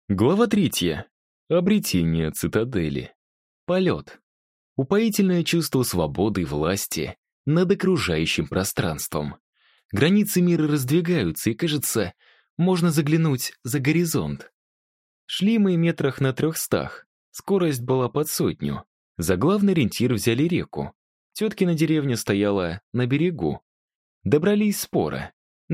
Глава 3. Обретение цитадели. Полет. Упоительное чувство свободы и власти над окружающим пространством. Границы мира раздвигаются, и, кажется, можно заглянуть за горизонт. Шли мы метрах на 300, скорость была под 100. За главный ориентир взяли реку. Теткина деревня стояла на берегу. Добрались споро.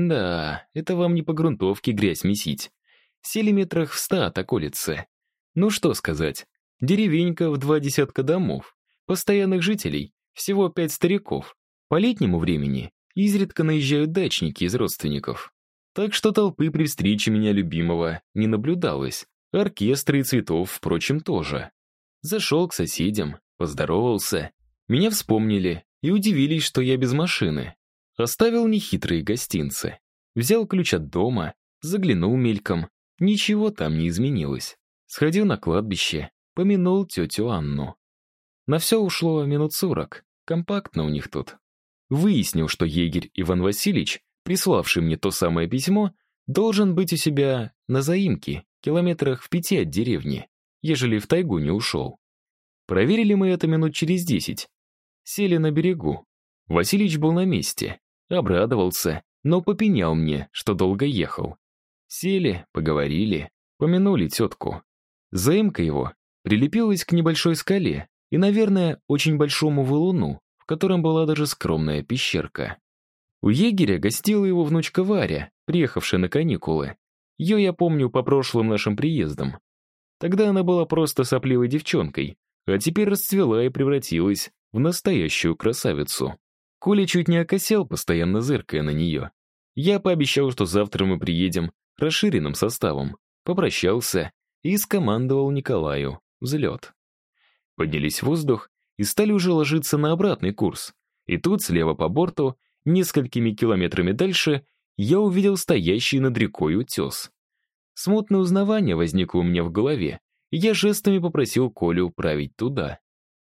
Да, это вам не по грунтовке грязь месить. Сели метрах в 100 от околицы. Ну что сказать, деревенька в 20 домов, постоянных жителей, всего 5 стариков. По летнему времени изредка наезжают дачники из родственников. Так что толпы при встрече меня любимого не наблюдалось. Оркестры и цветов, впрочем, тоже. Зашел к соседям, поздоровался. Меня вспомнили и удивились, что я без машины. Оставил нехитрые гостинцы. Взял ключ от дома, заглянул мельком. Ничего там не изменилось. Сходил на кладбище, помянул тетю Анну. На все ушло минут 40. Компактно у них тут. Выяснил, что егерь Иван Васильевич, приславший мне то самое письмо, должен быть у себя на заимке, километрах в 5 от деревни, ежели в тайгу не ушел. Проверили мы это минут через 10. Сели на берегу. Васильич был на месте. Обрадовался, но попенял мне, что долго ехал. Сели, поговорили, помянули тетку. Заимка его прилепилась к небольшой скале и, наверное, очень большому валуну, в котором была даже скромная пещерка. У егеря гостила его внучка Варя, приехавшая на каникулы. Ее я помню по прошлым нашим приездам. Тогда она была просто сопливой девчонкой, а теперь расцвела и превратилась в настоящую красавицу. Коля чуть не окосел, постоянно зыркая на нее. Я пообещал, что завтра мы приедем расширенным составом, попрощался и скомандовал Николаю взлет. Поднялись в воздух и стали уже ложиться на обратный курс. И тут, слева по борту, несколькими километрами дальше, я увидел стоящий над рекой утес. Смутное узнавание возникло у меня в голове, и я жестами попросил Колю править туда.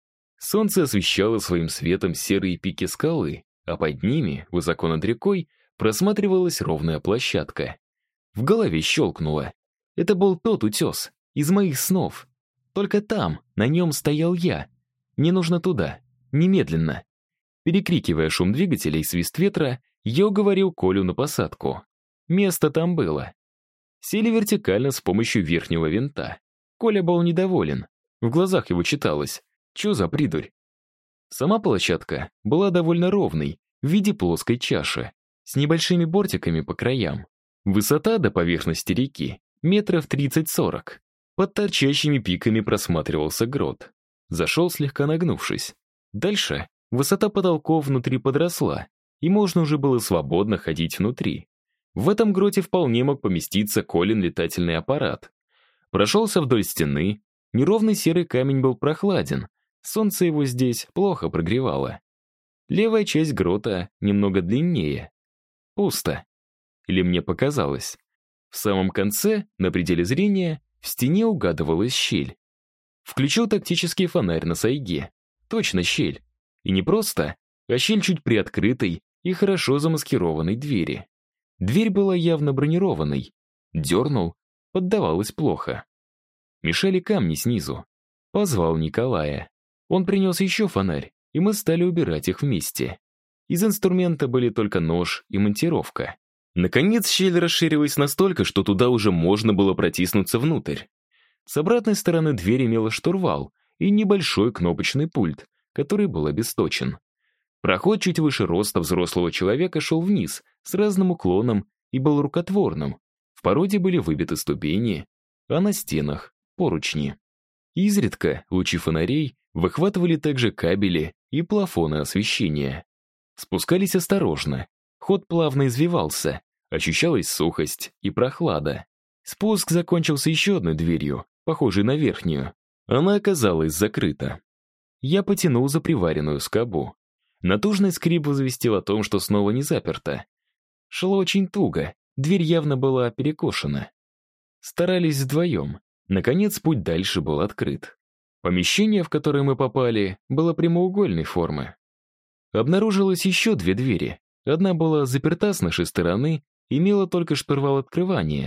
Солнце освещало своим светом серые пики скалы, а под ними, высоко над рекой, просматривалась ровная площадка. В голове щелкнуло. Это был тот утес, из моих снов. Только там, на нем стоял я. Мне нужно туда, немедленно. Перекрикивая шум двигателя и свист ветра, я уговорил Колю на посадку. Место там было. Сели вертикально с помощью верхнего винта. Коля был недоволен. В глазах его читалось: «Чё за придурь?». Сама площадка была довольно ровной, в виде плоской чаши, с небольшими бортиками по краям. Высота до поверхности реки метров 30-40. Под торчащими пиками просматривался грот. Зашел, слегка нагнувшись. Дальше высота потолков внутри подросла, и можно уже было свободно ходить внутри. В этом гроте вполне мог поместиться Колин летательный аппарат. Прошелся вдоль стены. Неровный серый камень был прохладен. Солнце его здесь плохо прогревало. Левая часть грота немного длиннее. Пусто. Или мне показалось. В самом конце, на пределе зрения, в стене угадывалась щель. Включил тактический фонарь на сайге. Точно щель. И не просто, а щель чуть приоткрытой и хорошо замаскированной двери. Дверь была явно бронированной. Дернул, поддавалось плохо. Мешали камни снизу. Позвал Николая. Он принес еще фонарь, и мы стали убирать их вместе. Из инструмента были только нож и монтировка. Наконец щель расширилась настолько, что туда уже можно было протиснуться внутрь. С обратной стороны дверь имела штурвал и небольшой кнопочный пульт, который был обесточен. Проход чуть выше роста взрослого человека шел вниз, с разным уклоном, и был рукотворным. В породе были выбиты ступени, а на стенах — поручни. Изредка лучи фонарей выхватывали также кабели и плафоны освещения. Спускались осторожно. Ход плавно извивался, ощущалась сухость и прохлада. Спуск закончился еще одной дверью, похожей на верхнюю. Она оказалась закрыта. Я потянул за приваренную скобу. Натужный скрип возвестил о том, что снова не заперто. Шло очень туго, дверь явно была перекошена. Старались вдвоем. Наконец, путь дальше был открыт. Помещение, в которое мы попали, было прямоугольной формы. Обнаружилось еще 2 двери. Одна была заперта с нашей стороны, имела только штурвал открывания.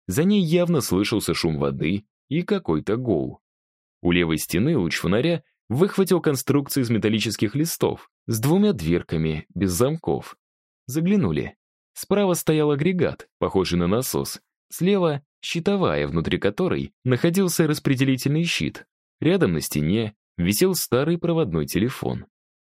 За ней явно слышался шум воды и какой-то гул. У левой стены луч фонаря выхватил конструкцию из металлических листов с 2 дверками, без замков. Заглянули. Справа стоял агрегат, похожий на насос. Слева — щитовая, внутри которой находился распределительный щит. Рядом на стене висел старый проводной телефон.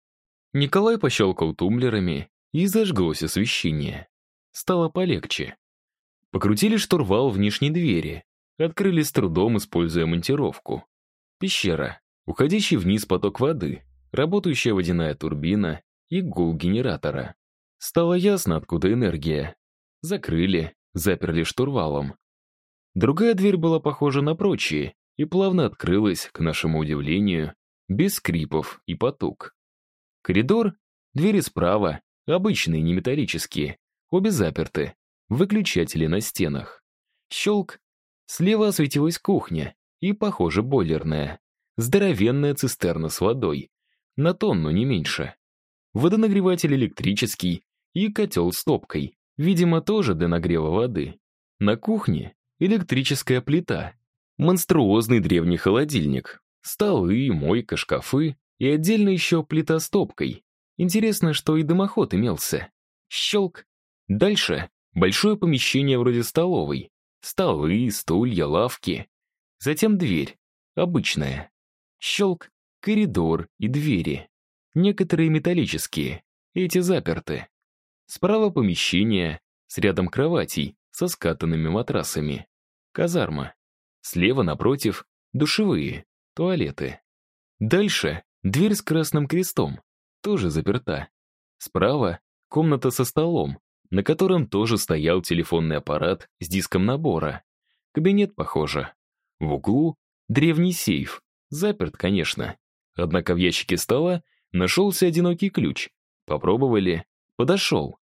Николай пощелкал тумблерами, и зажглось освещение. Стало полегче. Покрутили штурвал внешней двери, открыли с трудом, используя монтировку. Пещера, уходящий вниз поток воды, работающая водяная турбина и гул генератора. Стало ясно, откуда энергия. Закрыли, заперли штурвалом. Другая дверь была похожа на прочие и плавно открылась, к нашему удивлению, без скрипов и потуг. Коридор, двери справа, обычные, не металлические, обе заперты, выключатели на стенах. Щелк. Слева осветилась кухня и, похоже, бойлерная. Здоровенная цистерна с водой. На тонну, не меньше. Водонагреватель электрический и котел с топкой. Видимо, тоже для нагрева воды. На кухне электрическая плита. Монструозный древний холодильник. Столы, мойка, шкафы и отдельно еще плита с топкой. Интересно, что и дымоход имелся. Щелк. Дальше большое помещение вроде столовой. Столы, стулья, лавки. Затем дверь. Обычная. Щелк. Коридор и двери. Некоторые металлические. Эти заперты. Справа помещение с рядом кроватей со скатанными матрасами. Казарма. Слева напротив душевые, туалеты. Дальше дверь с красным крестом, тоже заперта. Справа комната со столом, на котором тоже стоял телефонный аппарат с диском набора. Кабинет, похоже. В углу древний сейф, заперт, конечно. Однако в ящике стола нашелся одинокий ключ. Попробовали, подошел.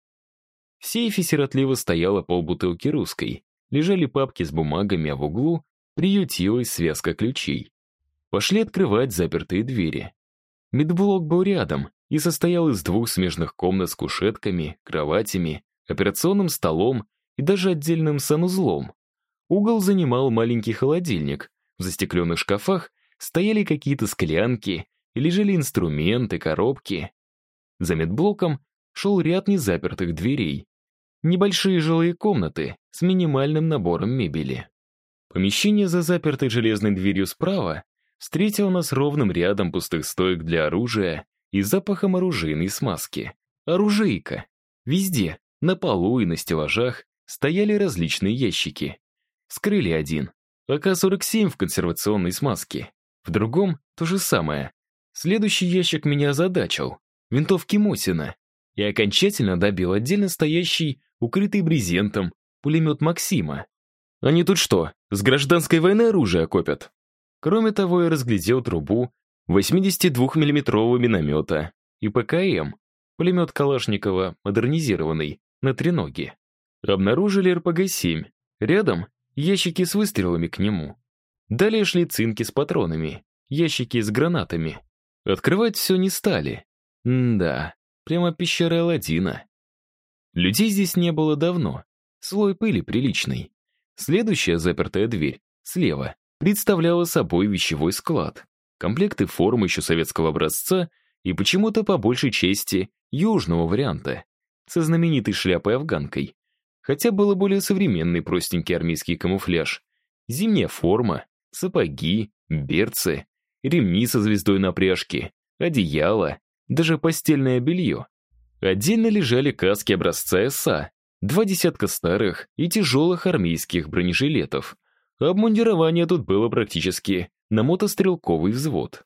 В сейфе сиротливо стояла полбутылки русской. Лежали папки с бумагами, а в углу приютилась связка ключей. Пошли открывать запертые двери. Медблок был рядом и состоял из 2 смежных комнат с кушетками, кроватями, операционным столом и даже отдельным санузлом. Угол занимал маленький холодильник. В застекленных шкафах стояли какие-то склянки и лежали инструменты, коробки. За медблоком шел ряд незапертых дверей. Небольшие жилые комнаты с минимальным набором мебели. Помещение за запертой железной дверью справа встретило нас ровным рядом пустых стоек для оружия и запахом оружейной смазки. Оружейка. Везде, на полу и на стеллажах, стояли различные ящики. Вскрыли один. АК-47 в консервационной смазке. В другом то же самое. Следующий ящик меня озадачил. Винтовки Мосина. И окончательно добил отдельно стоящий, укрытый брезентом, пулемет Максима. Они тут что, с гражданской войны оружие копят? Кроме того, я разглядел трубу 82-миллиметрового миномета и ПКМ, пулемет Калашникова, модернизированный, на треноге. Обнаружили РПГ-7. Рядом ящики с выстрелами к нему. Далее шли цинки с патронами, ящики с гранатами. Открывать все не стали. Да, прямо пещера Аладдина. Людей здесь не было давно. Слой пыли приличный. Следующая запертая дверь, слева, представляла собой вещевой склад. Комплекты формы еще советского образца и почему-то по большей части южного варианта, со знаменитой шляпой-афганкой. Хотя был более современный простенький армейский камуфляж. Зимняя форма, сапоги, берцы, ремни со звездой на пряжке, одеяло, даже постельное белье. Отдельно лежали каски образца СА, 2 десятка старых и тяжелых армейских бронежилетов. Обмундирование тут было практически на мотострелковый взвод.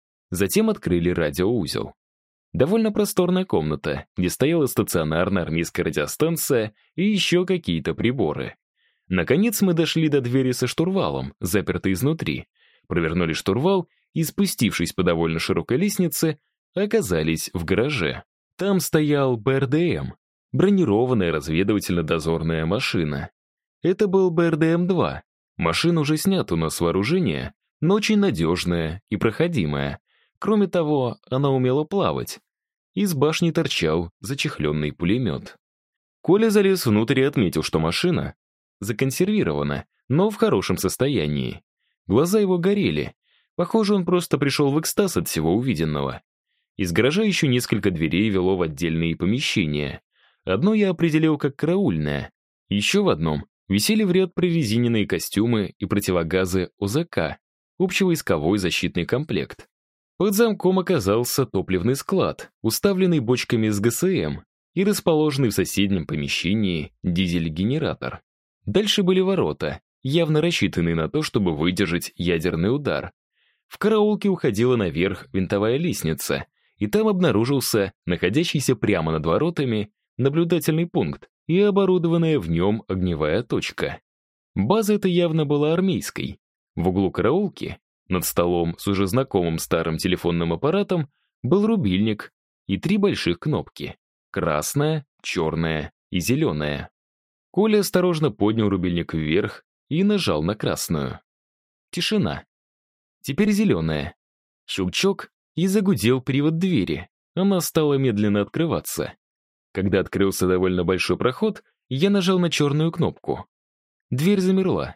Затем открыли радиоузел. Довольно просторная комната, где стояла стационарная армейская радиостанция и еще какие-то приборы. Наконец мы дошли до двери со штурвалом, запертой изнутри. Провернули штурвал и, спустившись по довольно широкой лестнице, оказались в гараже. Там стоял БРДМ, бронированная разведывательно-дозорная машина. Это был БРДМ-2. Машина уже снята у нас с вооружения, но очень надежная и проходимая. Кроме того, она умела плавать. Из башни торчал зачехленный пулемет. Коля залез внутрь и отметил, что машина законсервировано, но в хорошем состоянии. Глаза его горели. Похоже, он просто пришел в экстаз от всего увиденного. Из гаража еще несколько дверей вело в отдельные помещения. Одно я определил как караульное. Еще в одном висели в ряд прорезиненные костюмы и противогазы ОЗК, общевойсковой защитный комплект. Под замком оказался топливный склад, уставленный бочками с ГСМ, и расположенный в соседнем помещении дизель-генератор. Дальше были ворота, явно рассчитанные на то, чтобы выдержать ядерный удар. В караулке уходила наверх винтовая лестница, и там обнаружился находящийся прямо над воротами наблюдательный пункт и оборудованная в нем огневая точка. База эта явно была армейской. В углу караулки, над столом с уже знакомым старым телефонным аппаратом, был рубильник и 3 больших кнопки: красная, черная и зеленая. Коля осторожно поднял рубильник вверх и нажал на красную. Тишина. Теперь зеленая. Щелчок, и загудел привод двери. Она стала медленно открываться. Когда открылся довольно большой проход, я нажал на черную кнопку. Дверь замерла.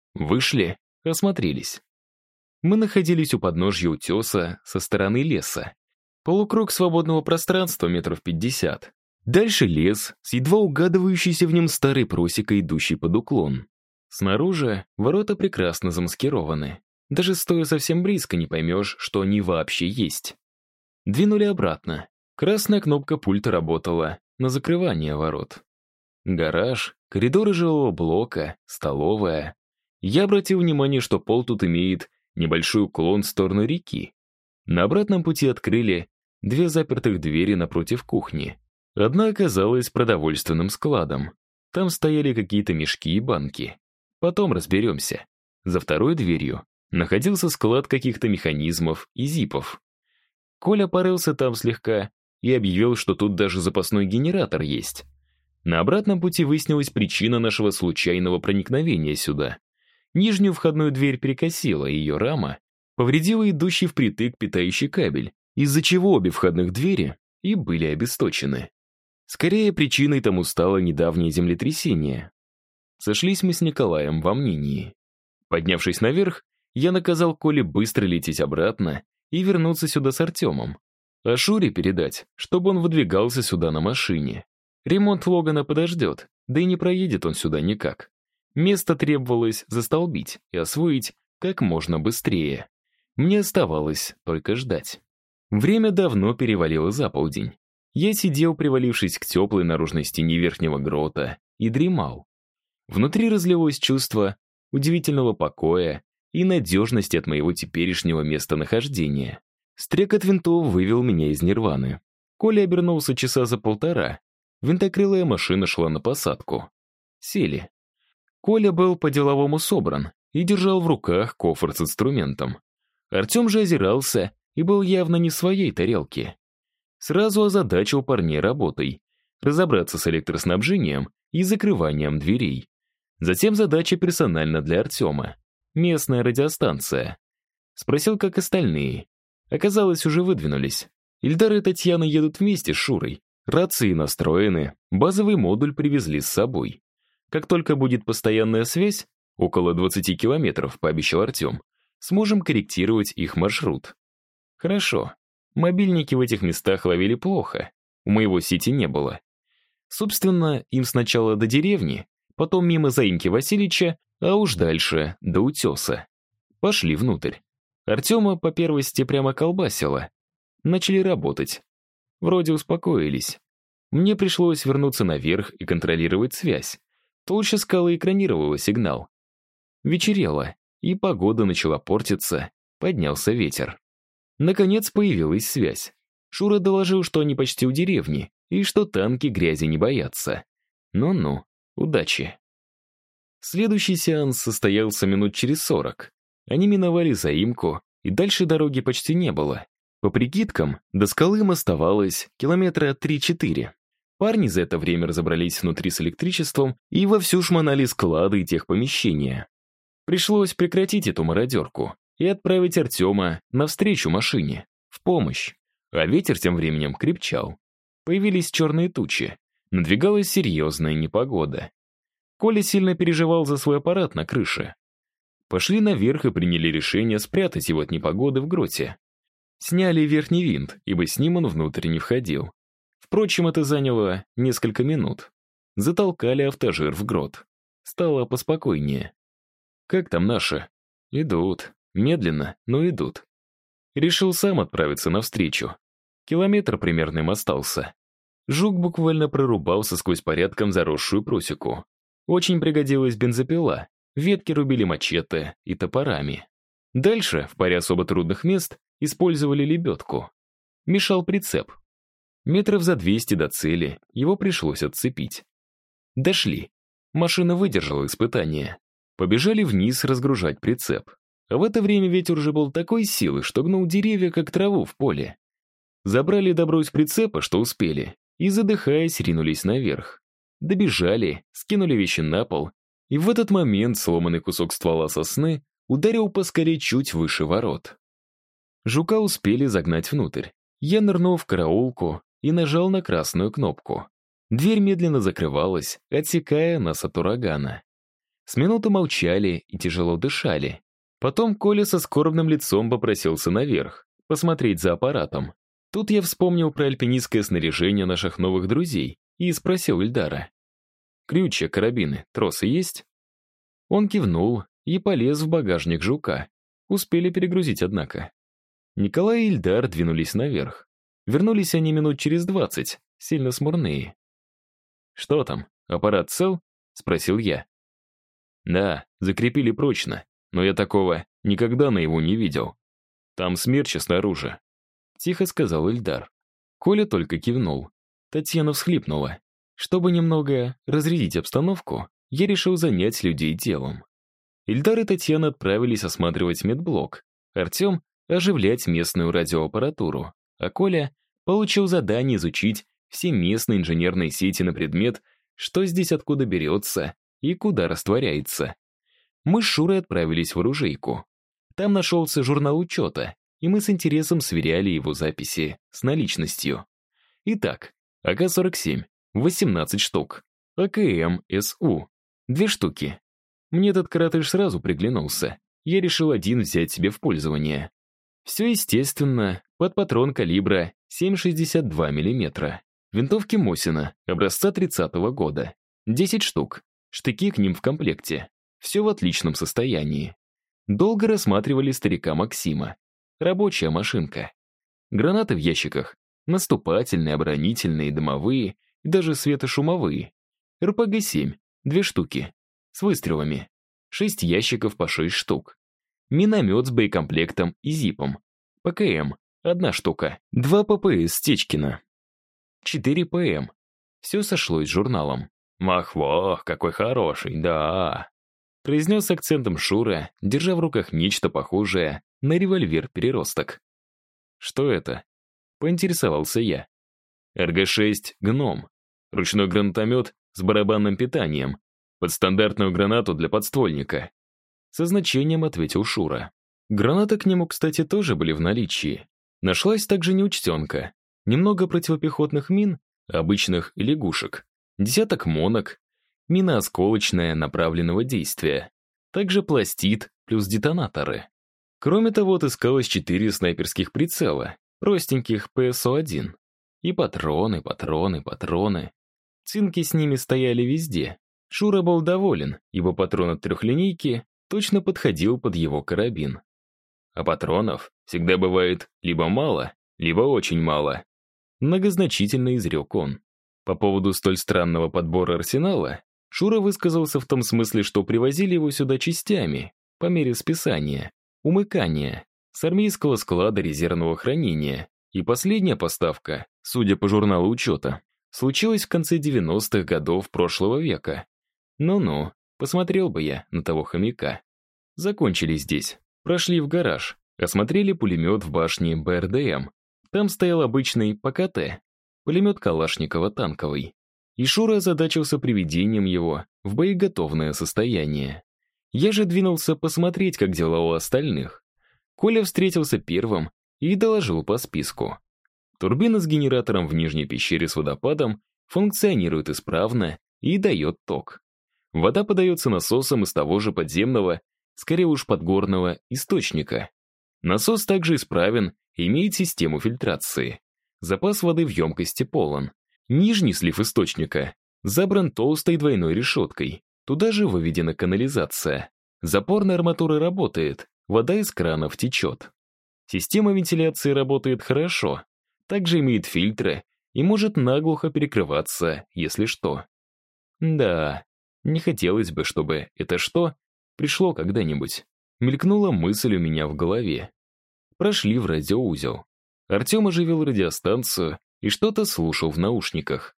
Вышли, осмотрелись. Мы находились у подножья утеса со стороны леса. Полукруг свободного пространства метров 50. Дальше лес с едва угадывающейся в нем старой просекой, идущей под уклон. Снаружи ворота прекрасно замаскированы. Даже стоя совсем близко, не поймешь, что они вообще есть. Двинули обратно. Красная кнопка пульта работала на закрывание ворот. Гараж, коридоры жилого блока, столовая. Я обратил внимание, что пол тут имеет небольшой уклон в сторону реки. На обратном пути открыли 2 запертых двери напротив кухни. Одна оказалась продовольственным складом. Там стояли какие-то мешки и банки. Потом разберемся. За второй дверью находился склад каких-то механизмов и зипов. Коля порылся там слегка и объявил, что тут даже запасной генератор есть. На обратном пути выяснилась причина нашего случайного проникновения сюда. Нижнюю входную дверь перекосила, и ее рама повредила идущий впритык питающий кабель, из-за чего обе входных двери и были обесточены. Скорее, причиной тому стало недавнее землетрясение. Сошлись мы с Николаем во мнении. Поднявшись наверх, я наказал Коле быстро лететь обратно и вернуться сюда с Артемом. А Шуре передать, чтобы он выдвигался сюда на машине. Ремонт Логана подождет, да и не проедет он сюда никак. Место требовалось застолбить и освоить как можно быстрее. Мне оставалось только ждать. Время давно перевалило за полдень. Я сидел, привалившись к теплой наружной стене верхнего грота, и дремал. Внутри разлилось чувство удивительного покоя и надежности от моего теперешнего местонахождения. Стрекот винтов вывел меня из нирваны. Коля обернулся часа за 1,5. Винтокрылая машина шла на посадку. Сели. Коля был по-деловому собран и держал в руках кофр с инструментом. Артем же озирался и был явно не в своей тарелке. Сразу озадачил парней работой. Разобраться с электроснабжением и закрыванием дверей. Затем задача персонально для Артема. Местная радиостанция. Спросил, как остальные. Оказалось, уже выдвинулись. Ильдар и Татьяна едут вместе с Шурой. Рации настроены, базовый модуль привезли с собой. Как только будет постоянная связь, около 20 километров, пообещал Артем, сможем корректировать их маршрут. Хорошо. Мобильники в этих местах ловили плохо. У моего сети не было. Собственно, им сначала до деревни, потом мимо заимки Васильича, а уж дальше до утеса. Пошли внутрь. Артема по первости прямо колбасило. Начали работать. Вроде успокоились. Мне пришлось вернуться наверх и контролировать связь. Толща скалы экранировала сигнал. Вечерело, и погода начала портиться, поднялся ветер. Наконец появилась связь. Шура доложил, что они почти у деревни, и что танки грязи не боятся. Ну-ну, удачи. Следующий сеанс состоялся минут через 40. Они миновали заимку, и дальше дороги почти не было. По прикидкам, до скалы им оставалось километра 3-4. Парни за это время разобрались внутри с электричеством и вовсю шмонали склады и техпомещения. Пришлось прекратить эту мародерку и отправить Артема навстречу машине, в помощь. А ветер тем временем крепчал. Появились черные тучи. Надвигалась серьезная непогода. Коля сильно переживал за свой аппарат на крыше. Пошли наверх и приняли решение спрятать его от непогоды в гроте. Сняли верхний винт, ибо с ним он внутрь не входил. Впрочем, это заняло несколько минут. Затолкали автожир в грот. Стало поспокойнее. «Как там наши?» «Идут. Медленно, но идут». Решил сам отправиться навстречу. Километр примерно им остался. Жук буквально прорубался сквозь порядком заросшую просеку. Очень пригодилась бензопила. Ветки рубили мачете и топорами. Дальше, в паре особо трудных мест, использовали лебедку. Мешал прицеп. Метров за 200 до цели, его пришлось отцепить. Дошли. Машина выдержала испытание. Побежали вниз разгружать прицеп. А в это время ветер уже был такой силы, что гнул деревья, как траву в поле. Забрали добро из прицепа, что успели, и, задыхаясь, ринулись наверх. Добежали, скинули вещи на пол, и в этот момент сломанный кусок ствола сосны ударил по скале чуть выше ворот. Жука успели загнать внутрь. Я нырнул в караулку и нажал на красную кнопку. Дверь медленно закрывалась, отсекая нас от урагана. С минуту молчали и тяжело дышали. Потом Коля со скорбным лицом попросился наверх, посмотреть за аппаратом. Тут я вспомнил про альпинистское снаряжение наших новых друзей и спросил Ильдара. «Крючья, карабины, тросы есть?» Он кивнул и полез в багажник Жука. Успели перегрузить, однако. Николай и Ильдар двинулись наверх. Вернулись они минут через 20, сильно смурные. «Что там, аппарат цел?» — спросил я. «Да, закрепили прочно, но я такого никогда наяву не видел. Там смерчи снаружи», — тихо сказал Ильдар. Коля только кивнул. Татьяна всхлипнула. Чтобы немного разрядить обстановку, я решил занять людей делом. Ильдар и Татьяна отправились осматривать медблок, Артем — оживлять местную радиоаппаратуру, а Коля получил задание изучить все местные инженерные сети на предмет, что здесь откуда берется и куда растворяется. Мы с Шурой отправились в оружейку. Там нашелся журнал учета, и мы с интересом сверяли его записи с наличностью. Итак, АК-47 — 18 штук, АКМ-СУ — 2 штуки. Мне этот коротыш сразу приглянулся. Я решил один взять себе в пользование. Все, естественно, под патрон калибра 7,62 мм. Винтовки Мосина, образца 30-го года. 10 штук. Штыки к ним в комплекте. Все в отличном состоянии. Долго рассматривали старика Максима. Рабочая машинка. Гранаты в ящиках. Наступательные, оборонительные, дымовые и даже светошумовые. РПГ-7, 2 штуки. С выстрелами. 6 ящиков по 6 штук. Миномет с боекомплектом и зипом. ПКМ, 1 штука. 2 ППС Стечкина. 4 ПМ. Все сошлось с журналом. «Мах-вах, какой хороший, да!» произнес с акцентом Шура, держа в руках нечто похожее на револьвер-переросток. «Что это?» — поинтересовался я. «РГ-6 «Гном». Ручной гранатомет с барабанным питанием. Под стандартную гранату для подствольника». Со значением ответил Шура. Гранаты к нему, кстати, тоже были в наличии. Нашлась также неучтенка. Немного противопехотных мин, обычных лягушек. Десяток монок. Мина осколочная направленного действия. Также пластид плюс детонаторы. Кроме того, отыскалось 4 снайперских прицела, простеньких ПСО-1. И патроны. Цинки с ними стояли везде. Шура был доволен, ибо патрон от трехлинейки точно подходил под его карабин. А патронов всегда бывает либо мало, либо очень мало. Многозначительно изрек он. По поводу столь странного подбора арсенала Шура высказался в том смысле, что привозили его сюда частями, по мере списания, умыкания, с армейского склада резервного хранения, и последняя поставка, судя по журналу учета, случилась в конце 90-х годов прошлого века. Ну-ну, посмотрел бы я на того хомяка. Закончили здесь, прошли в гараж, осмотрели пулемет в башне БРДМ. Там стоял обычный ПКТ, пулемет Калашникова танковый. И Шура озадачился приведением его в боеготовное состояние. Я же двинулся посмотреть, как дела у остальных. Коля встретился первым и доложил по списку. Турбина с генератором в нижней пещере с водопадом функционирует исправно и дает ток. Вода подается насосом из того же подземного, скорее уж подгорного, источника. Насос также исправен и имеет систему фильтрации. Запас воды в емкости полон. Нижний слив источника забран толстой двойной решеткой. Туда же выведена канализация. Запорная арматура работает, вода из кранов течет. Система вентиляции работает хорошо. Также имеет фильтры и может наглухо перекрываться, если что. Да, не хотелось бы, чтобы это что пришло когда-нибудь. Мелькнула мысль у меня в голове. Прошли в радиоузел. Артем оживил радиостанцию и что-то слушал в наушниках.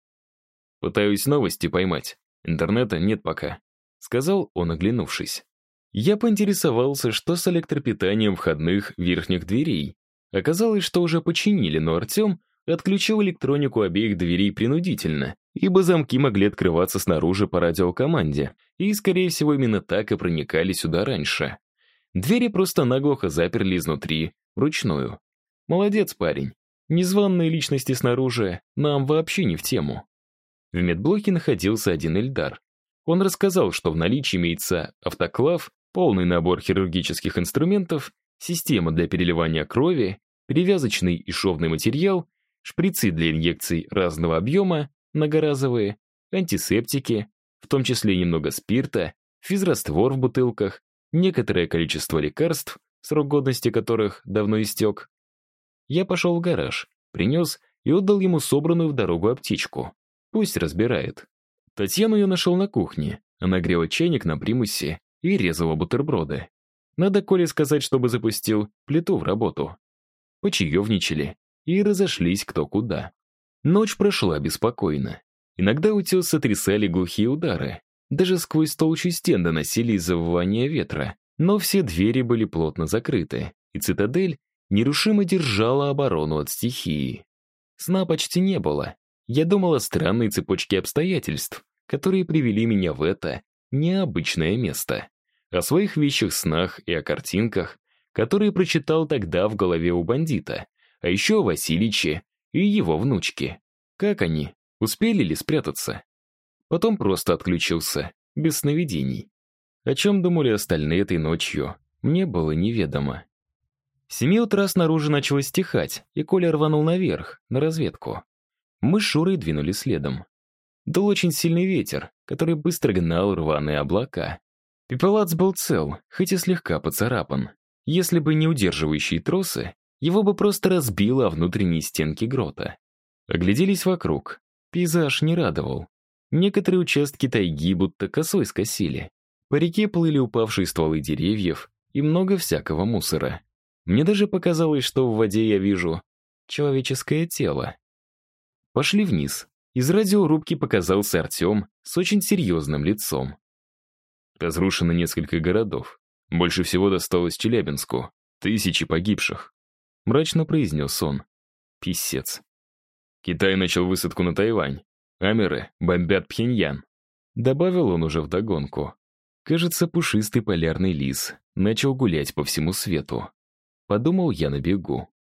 «Пытаюсь новости поймать. Интернета нет пока», — сказал он, оглянувшись. Я поинтересовался, что с электропитанием входных верхних дверей. Оказалось, что уже починили, но Артем отключил электронику обеих дверей принудительно, ибо замки могли открываться снаружи по радиокоманде, и, скорее всего, именно так и проникали сюда раньше. Двери просто наглухо заперли изнутри, вручную. Молодец, парень. Незваные личности снаружи нам вообще не в тему. В медблоке находился один Эльдар. Он рассказал, что в наличии имеется автоклав, полный набор хирургических инструментов, система для переливания крови, перевязочный и шовный материал, шприцы для инъекций разного объема, многоразовые, антисептики, в том числе немного спирта, физраствор в бутылках, некоторое количество лекарств, срок годности которых давно истек. Я пошел в гараж, принес и отдал ему собранную в дорогу аптечку. Пусть разбирает. Татьяну я нашел на кухне. Она грела чайник на примусе и резала бутерброды. Надо Коле сказать, чтобы запустил плиту в работу. Почаевничали и разошлись кто куда. Ночь прошла беспокойно. Иногда утес сотрясали глухие удары. Даже сквозь толщу стен доносились завывания ветра. Но все двери были плотно закрыты, и цитадель нерушимо держала оборону от стихии. Сна почти не было. Я думал о странной цепочке обстоятельств, которые привели меня в это необычное место. О своих вещих снах и о картинках, которые прочитал тогда в голове у бандита, а еще о Васильиче и его внучке. Как они? Успели ли спрятаться? Потом просто отключился, без сновидений. О чем думали остальные этой ночью, мне было неведомо. С 7 утра снаружи начало стихать, и Коля рванул наверх, на разведку. Мы с Шурой двинули следом. Дул очень сильный ветер, который быстро гнал рваные облака. Пепелац был цел, хоть и слегка поцарапан. Если бы не удерживающие тросы, его бы просто разбило о внутренние стенки грота. Огляделись вокруг. Пейзаж не радовал. Некоторые участки тайги будто косой скосили. По реке плыли упавшие стволы деревьев и много всякого мусора. Мне даже показалось, что в воде я вижу человеческое тело. Пошли вниз. Из радиорубки показался Артем с очень серьезным лицом. Разрушено несколько городов. Больше всего досталось Челябинску. 1000 погибших. Мрачно произнес он. Писец. Китай начал высадку на Тайвань. Амеры бомбят Пхеньян. Добавил он уже вдогонку. Кажется, пушистый полярный лис начал гулять по всему свету. Подумал я на бегу.